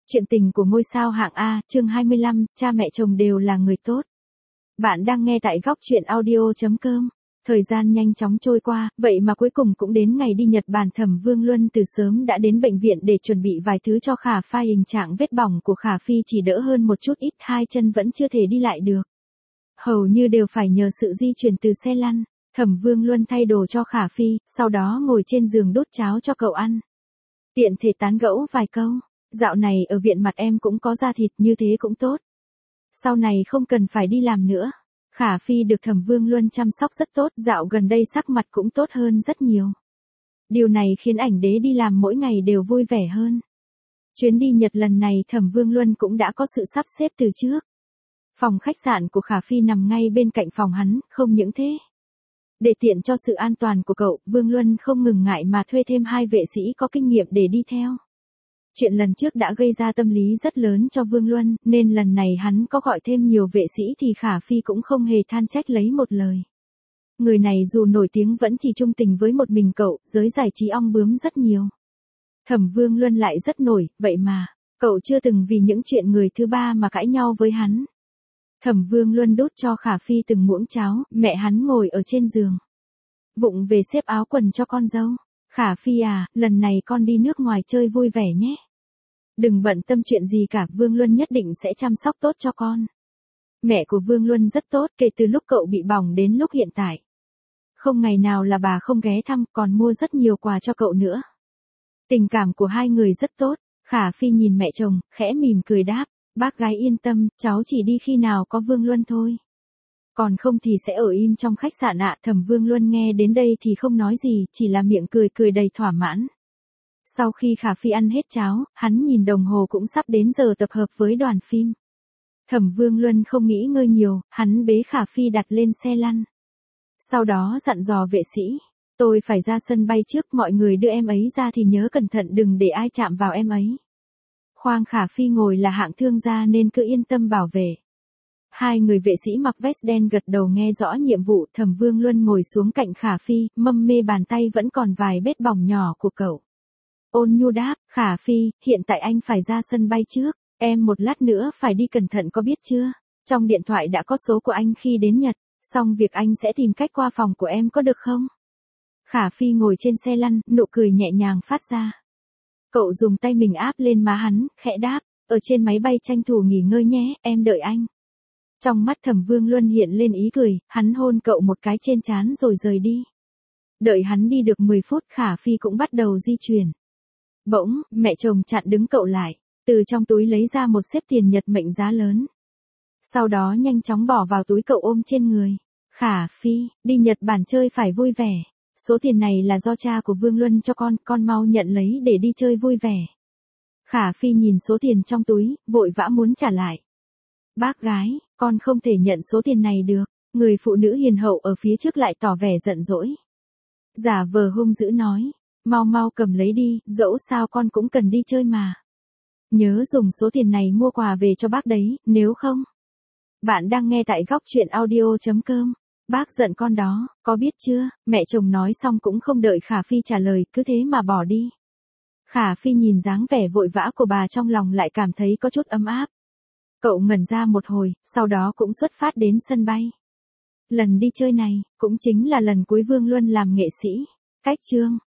Chuyện tình của ngôi sao hạng A, chương 25, cha mẹ chồng đều là người tốt. Bạn đang nghe tại góc chuyện audio.com. Thời gian nhanh chóng trôi qua, vậy mà cuối cùng cũng đến ngày đi Nhật Bản. Thẩm Vương Luân từ sớm đã đến bệnh viện để chuẩn bị vài thứ cho Khả Phi. Hình trạng vết bỏng của Khả Phi chỉ đỡ hơn một chút ít, hai chân vẫn chưa thể đi lại được. Hầu như đều phải nhờ sự di chuyển từ xe lăn. Thẩm Vương Luân thay đồ cho Khả Phi, sau đó ngồi trên giường đút cháo cho cậu ăn. Tiện thể tán gẫu vài câu. Dạo này ở viện mặt em cũng có da thịt, như thế cũng tốt. Sau này không cần phải đi làm nữa. Khả Phi được Thẩm Vương Luân chăm sóc rất tốt, dạo gần đây sắc mặt cũng tốt hơn rất nhiều. Điều này khiến ảnh đế đi làm mỗi ngày đều vui vẻ hơn. Chuyến đi Nhật lần này Thẩm Vương Luân cũng đã có sự sắp xếp từ trước. Phòng khách sạn của Khả Phi nằm ngay bên cạnh phòng hắn, không những thế. Để tiện cho sự an toàn của cậu, Vương Luân không ngừng ngại mà thuê thêm 2 vệ sĩ có kinh nghiệm để đi theo. Chuyện lần trước đã gây ra tâm lý rất lớn cho Vương Luân, nên lần này hắn có gọi thêm nhiều vệ sĩ thì Khả Phi cũng không hề than trách lấy một lời. Người này dù nổi tiếng vẫn chỉ trung tình với một mình cậu, giới giải trí ong bướm rất nhiều. Thẩm Vương Luân lại rất nổi, vậy mà, cậu chưa từng vì những chuyện người thứ ba mà cãi nhau với hắn. Thẩm Vương Luân đút cho Khả Phi từng muỗng cháo, mẹ hắn ngồi ở trên giường. Vụng về xếp áo quần cho con dâu. Khả Phi à, lần này con đi nước ngoài chơi vui vẻ nhé. Đừng bận tâm chuyện gì cả, Vương Luân nhất định sẽ chăm sóc tốt cho con. Mẹ của Vương Luân rất tốt kể từ lúc cậu bị bỏng đến lúc hiện tại. Không ngày nào là bà không ghé thăm, còn mua rất nhiều quà cho cậu nữa. Tình cảm của hai người rất tốt. Khả Phi nhìn mẹ chồng, khẽ mỉm cười đáp, bác gái yên tâm, cháu chỉ đi khi nào có Vương Luân thôi. Còn không thì sẽ ở im trong khách sạn ạ. Thẩm Vương Luân nghe đến đây thì không nói gì, chỉ là miệng cười cười đầy thỏa mãn. Sau khi Khả Phi ăn hết cháo, hắn nhìn đồng hồ cũng sắp đến giờ tập hợp với đoàn phim. Thẩm Vương Luân không nghĩ ngơi nhiều, hắn bế Khả Phi đặt lên xe lăn. Sau đó dặn dò vệ sĩ, tôi phải ra sân bay trước, mọi người đưa em ấy ra thì nhớ cẩn thận đừng để ai chạm vào em ấy. Khoang Khả Phi ngồi là hạng thương gia nên cứ yên tâm bảo vệ. Hai người vệ sĩ mặc vest đen gật đầu nghe rõ nhiệm vụ. Thẩm Vương Luân ngồi xuống cạnh Khả Phi, mâm mê bàn tay vẫn còn vài vết bỏng nhỏ của cậu. Ôn nhu đáp, Khả Phi, hiện tại anh phải ra sân bay trước, em một lát nữa phải đi cẩn thận có biết chưa? Trong điện thoại đã có số của anh khi đến Nhật, xong việc anh sẽ tìm cách qua phòng của em có được không? Khả Phi ngồi trên xe lăn, nụ cười nhẹ nhàng phát ra. Cậu dùng tay mình áp lên má hắn, khẽ đáp, ở trên máy bay tranh thủ nghỉ ngơi nhé, em đợi anh. Trong mắt Thẩm Vương Luân hiện lên ý cười, hắn hôn cậu một cái trên trán rồi rời đi. Đợi hắn đi được 10 phút Khả Phi cũng bắt đầu di chuyển. Bỗng, mẹ chồng chặn đứng cậu lại, từ trong túi lấy ra một xếp tiền Nhật mệnh giá lớn. Sau đó nhanh chóng bỏ vào túi cậu ôm trên người. Khả Phi, đi Nhật Bản chơi phải vui vẻ. Số tiền này là do cha của Vương Luân cho con mau nhận lấy để đi chơi vui vẻ. Khả Phi nhìn số tiền trong túi, vội vã muốn trả lại. Bác gái, con không thể nhận số tiền này được. Người phụ nữ hiền hậu ở phía trước lại tỏ vẻ giận dỗi. Giả vờ hung dữ nói, mau mau cầm lấy đi, dẫu sao con cũng cần đi chơi mà. Nhớ dùng số tiền này mua quà về cho bác đấy, nếu không. Bạn đang nghe tại góc chuyện audio.com. Bác giận con đó, có biết chưa? Mẹ chồng nói xong cũng không đợi Khả Phi trả lời, cứ thế mà bỏ đi. Khả Phi nhìn dáng vẻ vội vã của bà trong lòng lại cảm thấy có chút ấm áp. Cậu ngẩn ra một hồi, sau đó cũng xuất phát đến sân bay. Lần đi chơi này, cũng chính là lần cuối Vương Luân làm nghệ sĩ. Cách chương